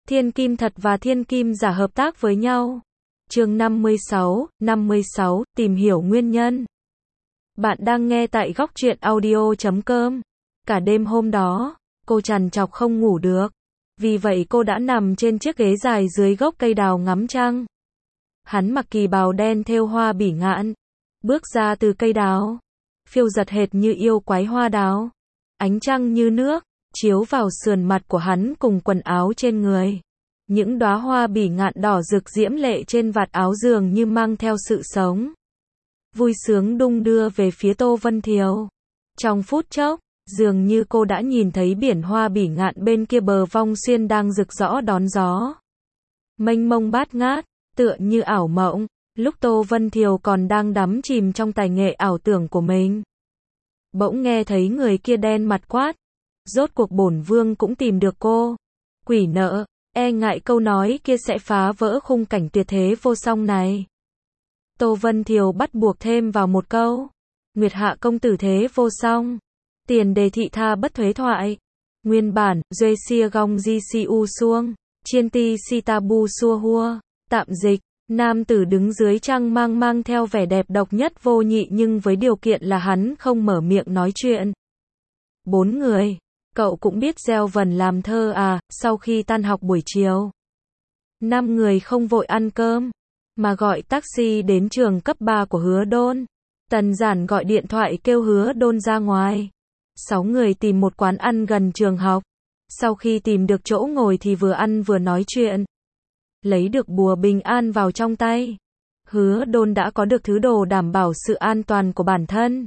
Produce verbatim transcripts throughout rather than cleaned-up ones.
Thiên kim thật và thiên kim giả hợp tác với nhau. Chương năm mươi sáu, năm mươi sáu, tìm hiểu nguyên nhân. Bạn đang nghe tại góc truyện audio chấm com. Cả đêm hôm đó, cô trằn trọc không ngủ được. Vì vậy cô đã nằm trên chiếc ghế dài dưới gốc cây đào ngắm trăng. Hắn mặc kỳ bào đen thêu hoa bỉ ngạn, bước ra từ cây đào, phiêu giật hệt như yêu quái hoa đào. Ánh trăng như nước, chiếu vào sườn mặt của hắn cùng quần áo trên người. Những đóa hoa bỉ ngạn đỏ rực diễm lệ trên vạt áo dường như mang theo sự sống. Vui sướng đung đưa về phía Tô Vân Thiều. Trong phút chốc, dường như cô đã nhìn thấy biển hoa bỉ ngạn bên kia bờ Vong Xuyên đang rực rỡ đón gió. Mênh mông bát ngát, tựa như ảo mộng, lúc Tô Vân Thiều còn đang đắm chìm trong tài nghệ ảo tưởng của mình. Bỗng nghe thấy người kia đen mặt quát, rốt cuộc bổn vương cũng tìm được cô. Quỷ nợ, e ngại câu nói kia sẽ phá vỡ khung cảnh tuyệt thế vô song này. Tô Vân Thiều bắt buộc thêm vào một câu, Nguyệt hạ công tử thế vô song. Tiền đề thị tha bất thuế thoại. Nguyên bản, Duê xia gong di si u xuông, chiên ti si ta bu xua hua. Tạm dịch, nam tử đứng dưới trăng mang mang theo vẻ đẹp độc nhất vô nhị nhưng với điều kiện là hắn không mở miệng nói chuyện. Bốn người. Cậu cũng biết gieo vần làm thơ à, sau khi tan học buổi chiều. Năm người không vội ăn cơm, mà gọi taxi đến trường cấp ba của Hứa Đôn. Tần Giản gọi điện thoại kêu Hứa Đôn ra ngoài. Sáu người tìm một quán ăn gần trường học. Sau khi tìm được chỗ ngồi thì vừa ăn vừa nói chuyện. Lấy được bùa bình an vào trong tay. Hứa Đôn đã có được thứ đồ đảm bảo sự an toàn của bản thân.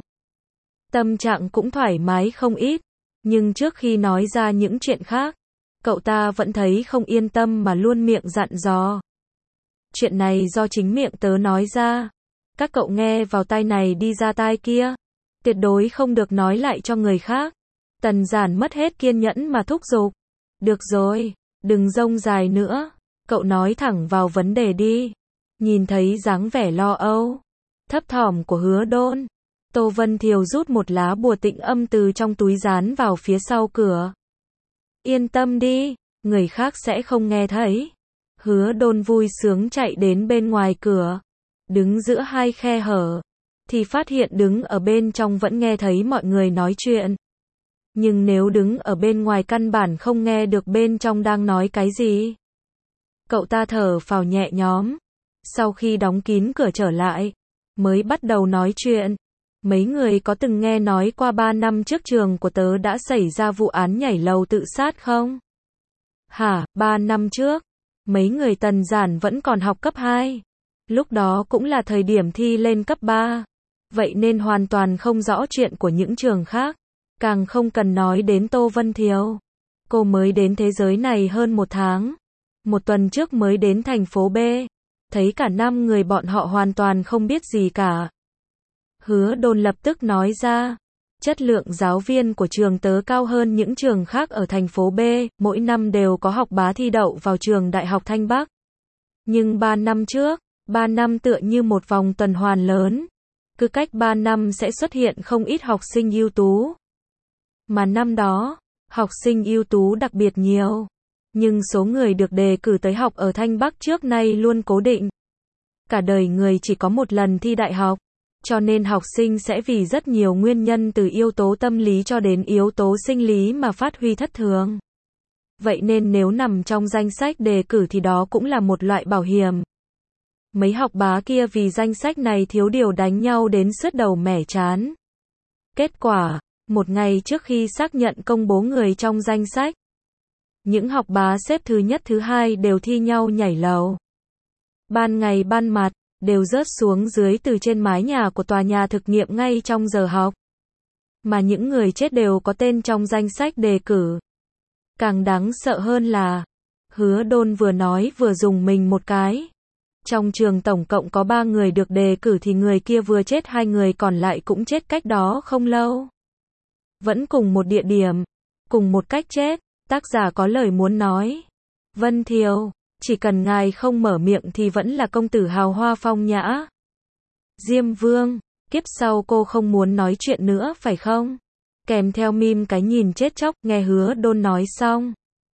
Tâm trạng cũng thoải mái không ít. Nhưng trước khi nói ra những chuyện khác, cậu ta vẫn thấy không yên tâm mà luôn miệng dặn dò. Chuyện này do chính miệng tớ nói ra. Các cậu nghe vào tai này đi ra tai kia. Tuyệt đối không được nói lại cho người khác. Tần Giản mất hết kiên nhẫn mà thúc giục. Được rồi, đừng rông dài nữa. Cậu nói thẳng vào vấn đề đi. Nhìn thấy dáng vẻ lo âu, thấp thỏm của Hứa Đôn, Tô Vân Thiều rút một lá bùa tịnh âm từ trong túi dán vào phía sau cửa. Yên tâm đi, người khác sẽ không nghe thấy. Hứa Đôn vui sướng chạy đến bên ngoài cửa, đứng giữa hai khe hở, thì phát hiện đứng ở bên trong vẫn nghe thấy mọi người nói chuyện. Nhưng nếu đứng ở bên ngoài căn bản không nghe được bên trong đang nói cái gì. Cậu ta thở phào nhẹ nhõm. Sau khi đóng kín cửa trở lại, mới bắt đầu nói chuyện. Mấy người có từng nghe nói qua ba năm trước trường của tớ đã xảy ra vụ án nhảy lầu tự sát không? Hả, ba năm trước? Mấy người Tần Giản vẫn còn học cấp hai. Lúc đó cũng là thời điểm thi lên cấp ba. Vậy nên hoàn toàn không rõ chuyện của những trường khác. Càng không cần nói đến Tô Vân Thiều. Cô mới đến thế giới này hơn một tháng. Một tuần trước mới đến thành phố B. Thấy cả năm người bọn họ hoàn toàn không biết gì cả. Hứa Đôn lập tức nói ra, chất lượng giáo viên của trường tớ cao hơn những trường khác ở thành phố B, mỗi năm đều có học bá thi đậu vào trường Đại học Thanh Bắc. Nhưng ba năm trước, ba năm tựa như một vòng tuần hoàn lớn. Cứ cách ba năm sẽ xuất hiện không ít học sinh ưu tú. Mà năm đó, học sinh ưu tú đặc biệt nhiều. Nhưng số người được đề cử tới học ở Thanh Bắc trước nay luôn cố định. Cả đời người chỉ có một lần thi đại học. Cho nên học sinh sẽ vì rất nhiều nguyên nhân từ yếu tố tâm lý cho đến yếu tố sinh lý mà phát huy thất thường. Vậy nên nếu nằm trong danh sách đề cử thì đó cũng là một loại bảo hiểm. Mấy học bá kia vì danh sách này thiếu điều đánh nhau đến sứt đầu mẻ trán. Kết quả, một ngày trước khi xác nhận công bố người trong danh sách, những học bá xếp thứ nhất thứ hai đều thi nhau nhảy lầu. Ban ngày ban mặt, đều rớt xuống dưới từ trên mái nhà của tòa nhà thực nghiệm ngay trong giờ học. Mà những người chết đều có tên trong danh sách đề cử. Càng đáng sợ hơn là, Hứa Đôn vừa nói vừa dùng mình một cái. Trong trường tổng cộng có ba người được đề cử thì người kia vừa chết hai người còn lại cũng chết cách đó không lâu. Vẫn cùng một địa điểm, cùng một cách chết, tác giả có lời muốn nói. Vân Thiều, chỉ cần ngài không mở miệng thì vẫn là công tử hào hoa phong nhã. Diêm Vương, kiếp sau cô không muốn nói chuyện nữa phải không? Kèm theo meme cái nhìn chết chóc, nghe Hứa Đôn nói xong.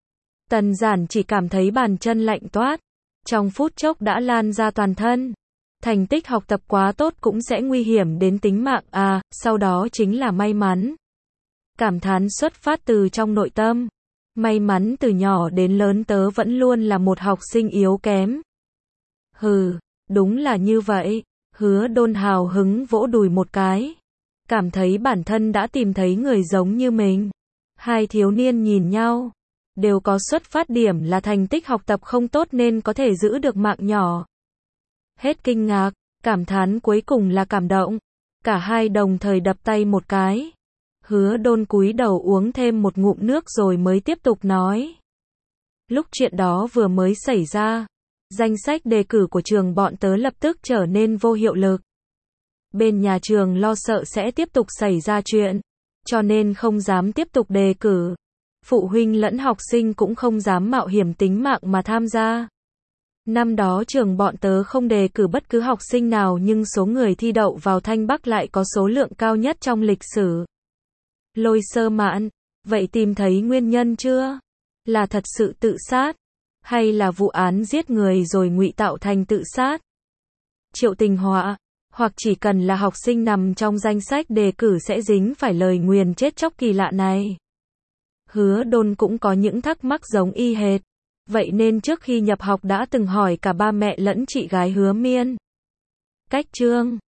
Tần Giản chỉ cảm thấy bàn chân lạnh toát, trong phút chốc đã lan ra toàn thân. Thành tích học tập quá tốt cũng sẽ nguy hiểm đến tính mạng à, sau đó chính là may mắn. Cảm thán xuất phát từ trong nội tâm. May mắn từ nhỏ đến lớn tớ vẫn luôn là một học sinh yếu kém. Hừ, đúng là như vậy. Hứa Đôn hào hứng vỗ đùi một cái. Cảm thấy bản thân đã tìm thấy người giống như mình. Hai thiếu niên nhìn nhau. Đều có xuất phát điểm là thành tích học tập không tốt nên có thể giữ được mạng nhỏ. Hết kinh ngạc, cảm thán cuối cùng là cảm động. Cả hai đồng thời đập tay một cái. Hứa Đôn cúi đầu uống thêm một ngụm nước rồi mới tiếp tục nói. Lúc chuyện đó vừa mới xảy ra, danh sách đề cử của trường bọn tớ lập tức trở nên vô hiệu lực. Bên nhà trường lo sợ sẽ tiếp tục xảy ra chuyện, cho nên không dám tiếp tục đề cử. Phụ huynh lẫn học sinh cũng không dám mạo hiểm tính mạng mà tham gia. Năm đó trường bọn tớ không đề cử bất cứ học sinh nào nhưng số người thi đậu vào Thanh Bắc lại có số lượng cao nhất trong lịch sử. Lôi Sơ Mạn, vậy tìm thấy nguyên nhân chưa? Là thật sự tự sát? Hay là vụ án giết người rồi ngụy tạo thành tự sát? Triệu Tình Họa, hoặc chỉ cần là học sinh nằm trong danh sách đề cử sẽ dính phải lời nguyền chết chóc kỳ lạ này. Hứa Đôn cũng có những thắc mắc giống y hệt. Vậy nên trước khi nhập học đã từng hỏi cả ba mẹ lẫn chị gái Hứa Miên. Cách chương